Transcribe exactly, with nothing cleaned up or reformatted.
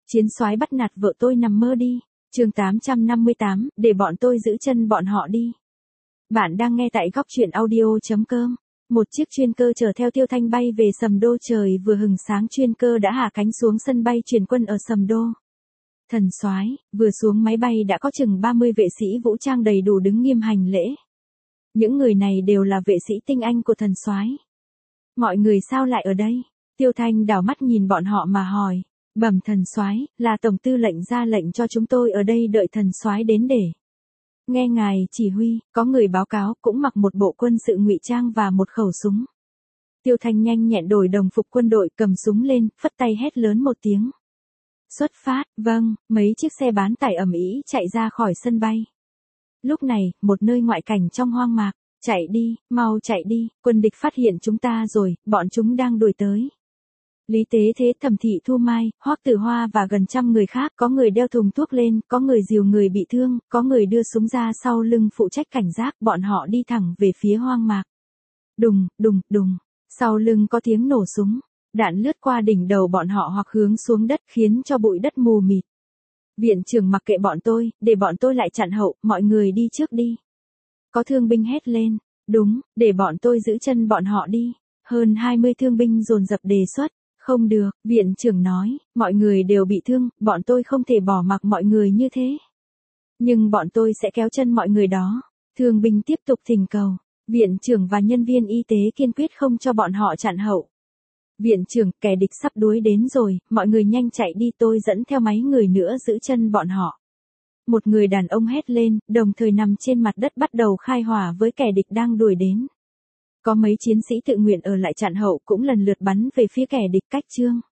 Chiến soái bắt nạt vợ tôi nằm mơ đi. Chương tám trăm năm mươi tám, để bọn tôi giữ chân bọn họ đi. Bạn đang nghe tại góc truyện audio chấm com. Một chiếc chuyên cơ chở theo Tiêu Thanh bay về Sầm Đô, trời vừa hừng sáng chuyên cơ đã hạ cánh xuống sân bay chuyển quân ở Sầm Đô. Thần soái, vừa xuống máy bay đã có chừng ba mươi vệ sĩ vũ trang đầy đủ đứng nghiêm hành lễ. Những người này đều là vệ sĩ tinh anh của thần soái. Mọi người sao lại ở đây? Tiêu Thanh đảo mắt nhìn bọn họ mà hỏi. Bẩm thần soái, là tổng tư lệnh ra lệnh cho chúng tôi ở đây đợi thần soái đến để nghe ngài chỉ huy. Có người báo cáo cũng mặc một bộ quân sự ngụy trang và một khẩu súng. Tiêu Thanh nhanh nhẹn đổi đồng phục quân đội, cầm súng lên, phất tay hét lớn một tiếng. Xuất phát. Vâng. Mấy chiếc xe bán tải ầm ĩ chạy ra khỏi sân bay. Lúc này, một nơi ngoại cảnh trong hoang mạc. Chạy đi, mau chạy đi, quân địch phát hiện chúng ta rồi, bọn chúng đang đuổi tới. Lý Tế Thế, Thẩm Thị Thu Mai, Hoắc Tử Hoa và gần trăm người khác, có người đeo thùng thuốc lên, có người dìu người bị thương, có người đưa súng ra sau lưng phụ trách cảnh giác, bọn họ đi thẳng về phía hoang mạc. Đùng, đùng, đùng, sau lưng có tiếng nổ súng, đạn lướt qua đỉnh đầu bọn họ hoặc hướng xuống đất khiến cho bụi đất mù mịt. Viện trưởng mặc kệ bọn tôi, để bọn tôi lại chặn hậu, mọi người đi trước đi. Có thương binh hét lên, đúng, để bọn tôi giữ chân bọn họ đi. Hơn hai mươi thương binh dồn dập đề xuất. Không được, viện trưởng nói, mọi người đều bị thương, bọn tôi không thể bỏ mặc mọi người như thế. Nhưng bọn tôi sẽ kéo chân mọi người đó. Thương binh tiếp tục thỉnh cầu. Viện trưởng và nhân viên y tế kiên quyết không cho bọn họ chặn hậu. Viện trưởng, kẻ địch sắp đuổi đến rồi, mọi người nhanh chạy đi, tôi dẫn theo mấy người nữa giữ chân bọn họ. Một người đàn ông hét lên, đồng thời nằm trên mặt đất bắt đầu khai hỏa với kẻ địch đang đuổi đến. Có mấy chiến sĩ tự nguyện ở lại chặn hậu cũng lần lượt bắn về phía kẻ địch cách chương.